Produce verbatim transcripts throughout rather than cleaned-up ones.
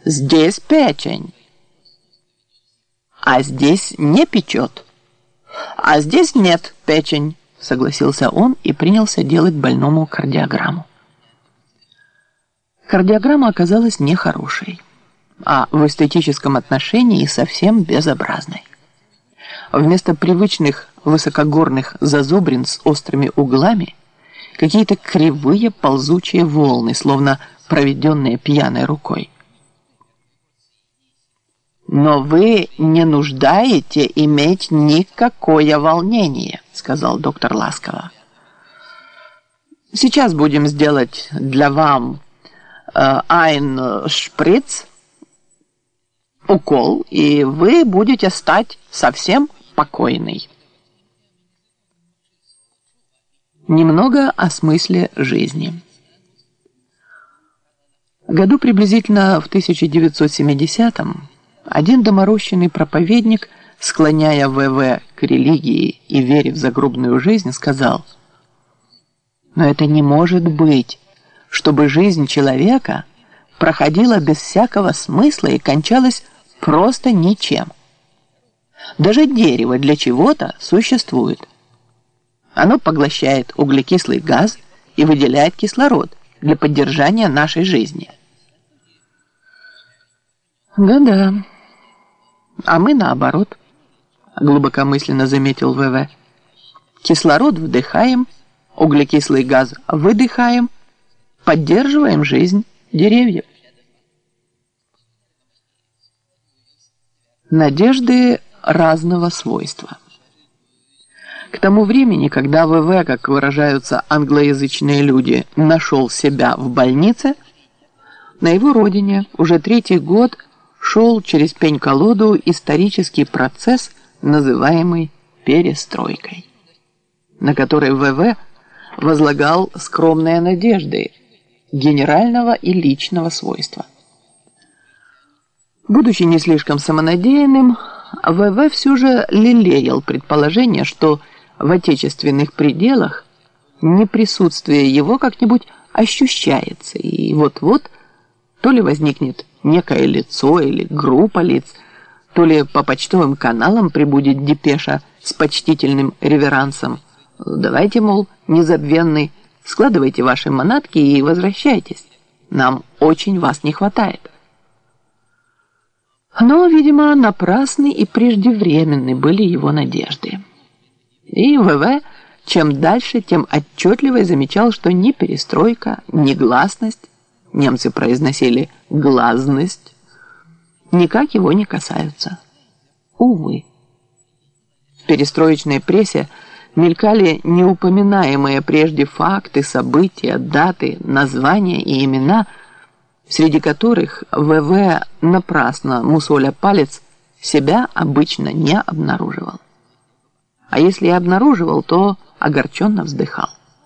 Здесь печень, а здесь не печет. А здесь нет печень, согласился он и принялся делать больному кардиограмму. Кардиограмма оказалась нехорошей, а в эстетическом отношении совсем безобразной. Вместо привычных высокогорных зазубрин с острыми углами какие-то кривые ползучие волны, словно проведенные пьяной рукой. «Но вы не нуждаете иметь никакое волнение», — сказал доктор ласково. «Сейчас будем сделать для вам э, ein шприц, укол, и вы будете стать совсем покойный». Немного о смысле жизни. Году приблизительно в тысяча девятьсот семидесятом один доморощенный проповедник, склоняя ВВ к религии и вере в загробную жизнь, сказал: «Но это не может быть, чтобы жизнь человека проходила без всякого смысла и кончалась просто ничем. Даже дерево для чего-то существует. Оно поглощает углекислый газ и выделяет кислород для поддержания нашей жизни». «Да-да, а мы наоборот», — глубокомысленно заметил ВВ. «Кислород вдыхаем, углекислый газ выдыхаем, поддерживаем жизнь деревьев». Надежды разного свойства. К тому времени, когда ВВ, как выражаются англоязычные люди, нашел себя в больнице, на его родине уже третий год шел через пень-колоду исторический процесс, называемый перестройкой, на который ВВ возлагал скромные надежды генерального и личного свойства. Будучи не слишком самонадеянным, ВВ все же лелеял предположение, что в отечественных пределах неприсутствие его как-нибудь ощущается, и вот-вот то ли возникнет некое лицо или группа лиц, то ли по почтовым каналам прибудет депеша с почтительным реверансом. «Давайте, мол, незабвенный, складывайте ваши манатки и возвращайтесь. Нам очень вас не хватает». Но, видимо, напрасны и преждевременны были его надежды. И ВВ чем дальше, тем отчетливо замечал, что ни перестройка, ни гласность, немцы произносили «глазность», никак его не касаются. Увы. В перестроечной прессе мелькали неупоминаемые прежде факты, события, даты, названия и имена, среди которых ВВ, напрасно мусоля палец, себя обычно не обнаруживал. А если и обнаруживал, то огорченно вздыхал.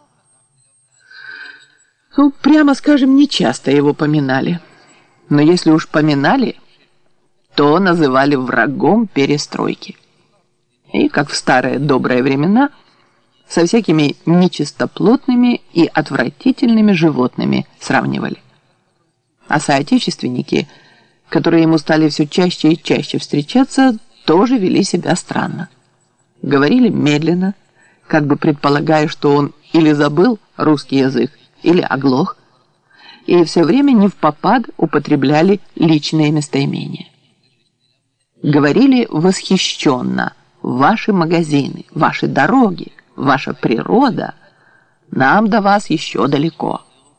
Ну, прямо скажем, нечасто его поминали. Но если уж поминали, то называли врагом перестройки. И, как в старые добрые времена, со всякими нечистоплотными и отвратительными животными сравнивали. А соотечественники, которые ему стали все чаще и чаще встречаться, тоже вели себя странно. Говорили медленно, как бы предполагая, что он или забыл русский язык, или оглох, и все время невпопад употребляли личные местоимения. Говорили восхищенно: «Ваши магазины, ваши дороги, ваша природа, нам до вас еще далеко».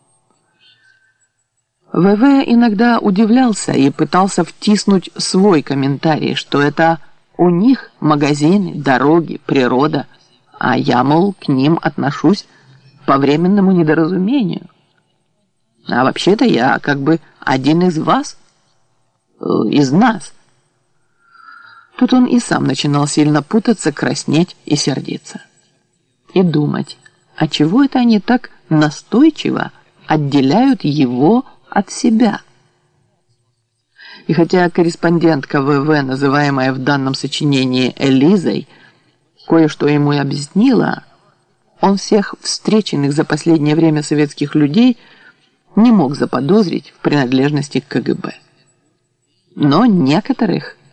ВВ иногда удивлялся и пытался втиснуть свой комментарий, что это у них магазины, дороги, природа, а я, мол, к ним отношусь по временному недоразумению. А вообще-то я как бы один из вас, из нас. Тут он и сам начинал сильно путаться, краснеть и сердиться. И думать, а чего это они так настойчиво отделяют его от себя? И хотя корреспондентка ВВ, называемая в данном сочинении Элизой, кое-что ему и объяснила, он всех встреченных за последнее время советских людей не мог заподозрить в принадлежности к КГБ. но некоторых